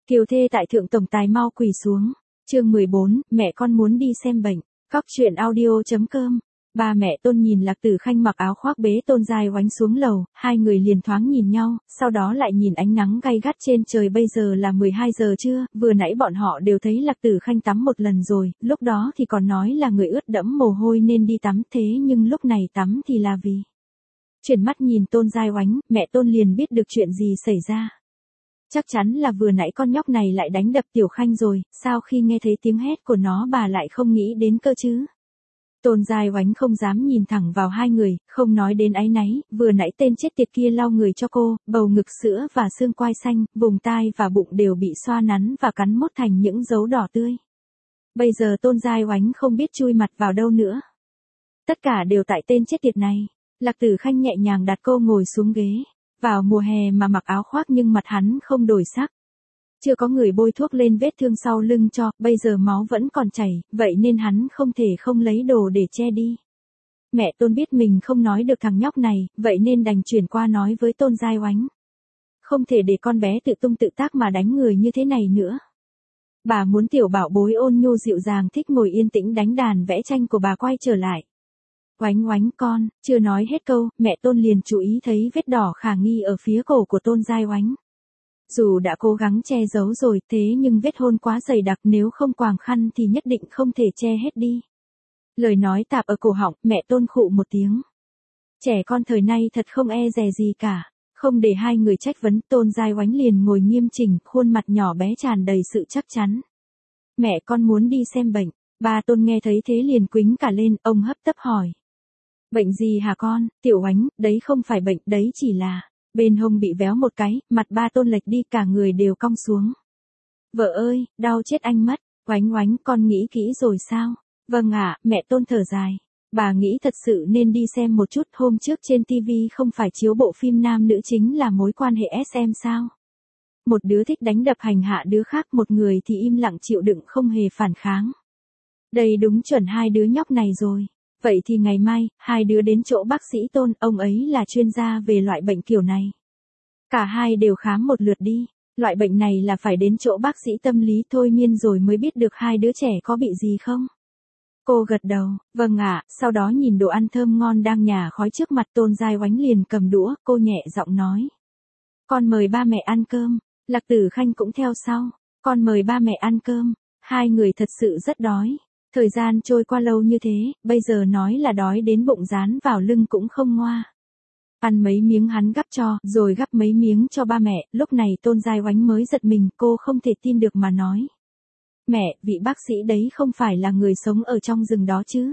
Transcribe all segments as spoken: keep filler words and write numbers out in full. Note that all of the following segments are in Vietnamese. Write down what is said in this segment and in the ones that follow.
Kiều thê tại thượng tổng tài mau quỳ xuống. Chương mười bốn, mẹ con muốn đi xem bệnh. Cóc truyện audio.com. Ba mẹ Tôn nhìn Lạc Tử Khanh mặc áo khoác bế Tôn Giai Oánh xuống lầu, hai người liền thoáng nhìn nhau, sau đó lại nhìn ánh nắng gay gắt trên trời. Bây giờ là mười hai giờ trưa, vừa nãy bọn họ đều thấy Lạc Tử Khanh tắm một lần rồi, lúc đó thì còn nói là người ướt đẫm mồ hôi nên đi tắm, thế nhưng lúc này tắm thì là vì. Chuyển mắt nhìn Tôn Giai Oánh, mẹ Tôn liền biết được chuyện gì xảy ra. Chắc chắn là vừa nãy con nhóc này lại đánh đập Tiểu Khanh rồi, sao khi nghe thấy tiếng hét của nó bà lại không nghĩ đến cơ chứ? Tôn Giai Oánh không dám nhìn thẳng vào hai người, không nói đến áy náy, vừa nãy tên chết tiệt kia lau người cho cô, bầu ngực sữa và xương quai xanh, vùng tai và bụng đều bị xoa nắn và cắn mốt thành những dấu đỏ tươi. Bây giờ Tôn Giai Oánh không biết chui mặt vào đâu nữa. Tất cả đều tại tên chết tiệt này. Lạc Tử Khanh nhẹ nhàng đặt cô ngồi xuống ghế. Vào mùa hè mà mặc áo khoác nhưng mặt hắn không đổi sắc. Chưa có người bôi thuốc lên vết thương sau lưng cho, bây giờ máu vẫn còn chảy, vậy nên hắn không thể không lấy đồ để che đi. Mẹ Tôn biết mình không nói được thằng nhóc này, vậy nên đành chuyển qua nói với Tôn Giai Oánh. Không thể để con bé tự tung tự tác mà đánh người như thế này nữa. Bà muốn tiểu bảo bối ôn nhu dịu dàng thích ngồi yên tĩnh đánh đàn vẽ tranh của bà quay trở lại. Oánh Oánh con, chưa nói hết câu, mẹ Tôn liền chú ý thấy vết đỏ khả nghi ở phía cổ của Tôn Giai Oánh. Dù đã cố gắng che giấu rồi, thế nhưng vết hôn quá dày đặc, nếu không quàng khăn thì nhất định không thể che hết đi. Lời nói tạp ở cổ họng, mẹ Tôn khụ một tiếng. Trẻ con thời nay thật không e dè gì cả. Không để hai người trách vấn, Tôn Giai Oánh liền ngồi nghiêm chỉnh, khuôn mặt nhỏ bé tràn đầy sự chắc chắn. Mẹ con muốn đi xem bệnh. Ba Tôn nghe thấy thế liền quính cả lên, ông hấp tấp hỏi. Bệnh gì hả con? Tiểu Oánh, đấy không phải bệnh, đấy chỉ là. Bên hông bị véo một cái, mặt ba Tôn lệch đi, cả người đều cong xuống. Vợ ơi, đau chết anh mất. Oánh Oánh, con nghĩ kỹ rồi sao? Vâng ạ, mẹ Tôn thở dài. Bà nghĩ thật sự nên đi xem một chút. Hôm trước trên ti vi không phải chiếu bộ phim nam nữ chính là mối quan hệ ét em sao? Một đứa thích đánh đập hành hạ đứa khác, một người thì im lặng chịu đựng không hề phản kháng. Đây đúng chuẩn hai đứa nhóc này rồi. Vậy thì ngày mai, hai đứa đến chỗ bác sĩ Tôn, ông ấy là chuyên gia về loại bệnh kiểu này. Cả hai đều khám một lượt đi. Loại bệnh này là phải đến chỗ bác sĩ tâm lý thôi miên rồi mới biết được hai đứa trẻ có bị gì không. Cô gật đầu, vâng ạ, sau đó nhìn đồ ăn thơm ngon đang nhả khói trước mặt Tôn Giai Oánh liền cầm đũa, cô nhẹ giọng nói. Con mời ba mẹ ăn cơm. Lạc Tử Khanh cũng theo sau. Con mời ba mẹ ăn cơm. Hai người thật sự rất đói. Thời gian trôi qua lâu như thế, bây giờ nói là đói đến bụng dán vào lưng cũng không ngoa. Ăn mấy miếng hắn gắp cho, rồi gắp mấy miếng cho ba mẹ, lúc này Tôn Giai Oánh mới giật mình, cô không thể tin được mà nói. Mẹ, vị bác sĩ đấy không phải là người sống ở trong rừng đó chứ?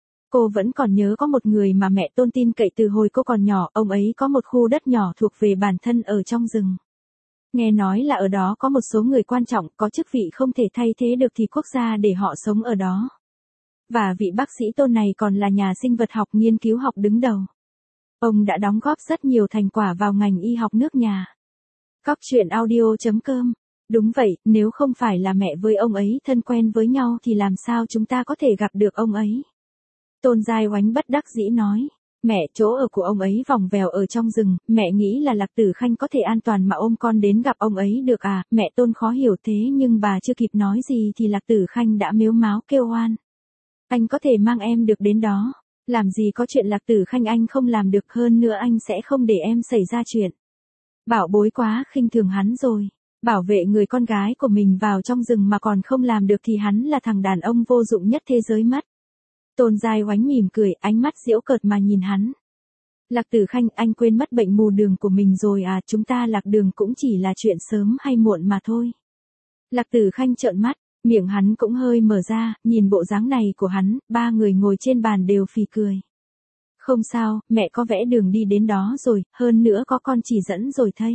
Cô vẫn còn nhớ có một người mà mẹ Tôn tin cậy từ hồi cô còn nhỏ, ông ấy có một khu đất nhỏ thuộc về bản thân ở trong rừng. Nghe nói là ở đó có một số người quan trọng, có chức vị không thể thay thế được thì quốc gia để họ sống ở đó. Và vị bác sĩ Tôn này còn là nhà sinh vật học nghiên cứu học đứng đầu. Ông đã đóng góp rất nhiều thành quả vào ngành y học nước nhà. Cóc truyện audio.com. Đúng vậy, nếu không phải là mẹ với ông ấy thân quen với nhau thì làm sao chúng ta có thể gặp được ông ấy? Tôn Giai Oánh bất đắc dĩ nói. Mẹ, chỗ ở của ông ấy vòng vèo ở trong rừng, mẹ nghĩ là Lạc Tử Khanh có thể an toàn mà ôm con đến gặp ông ấy được à? Mẹ Tôn khó hiểu thế nhưng bà chưa kịp nói gì thì Lạc Tử Khanh đã mếu máo kêu oan. Anh có thể mang em được đến đó. Làm gì có chuyện Lạc Tử Khanh anh không làm được, hơn nữa anh sẽ không để em xảy ra chuyện. Bảo bối quá khinh thường hắn rồi. Bảo vệ người con gái của mình vào trong rừng mà còn không làm được thì hắn là thằng đàn ông vô dụng nhất thế giới mất. Tôn Giai Oánh mỉm cười, ánh mắt giễu cợt mà nhìn hắn. Lạc Tử Khanh, anh quên mất bệnh mù đường của mình rồi à? Chúng ta lạc đường cũng chỉ là chuyện sớm hay muộn mà thôi. Lạc Tử Khanh trợn mắt, miệng hắn cũng hơi mở ra, nhìn bộ dáng này của hắn, ba người ngồi trên bàn đều phì cười. Không sao, mẹ có vẽ đường đi đến đó rồi, hơn nữa có con chỉ dẫn rồi thây.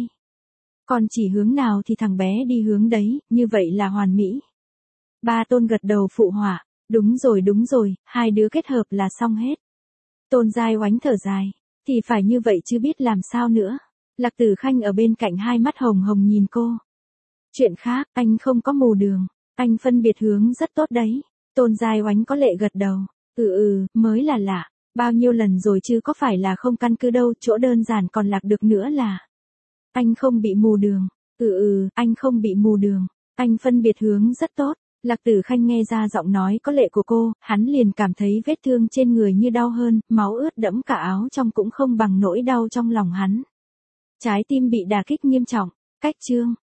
Con chỉ hướng nào thì thằng bé đi hướng đấy, như vậy là hoàn mỹ. Ba Tôn gật đầu phụ họa. Đúng rồi đúng rồi, hai đứa kết hợp là xong hết. Tôn Giai Oánh thở dài. Thì phải như vậy chứ biết làm sao nữa. Lạc Tử Khanh ở bên cạnh hai mắt hồng hồng nhìn cô. Chuyện khác, anh không có mù đường. Anh phân biệt hướng rất tốt đấy. Tôn Giai Oánh có lệ gật đầu. Ừ ừ, mới là lạ. Bao nhiêu lần rồi chứ có phải là không căn cứ đâu, chỗ đơn giản còn lạc được nữa là. Anh không bị mù đường. Ừ ừ, anh không bị mù đường. Anh phân biệt hướng rất tốt. Lạc Tử Khanh nghe ra giọng nói có lệ của cô, hắn liền cảm thấy vết thương trên người như đau hơn, máu ướt đẫm cả áo trong cũng không bằng nỗi đau trong lòng hắn. Trái tim bị đả kích nghiêm trọng. Cách chương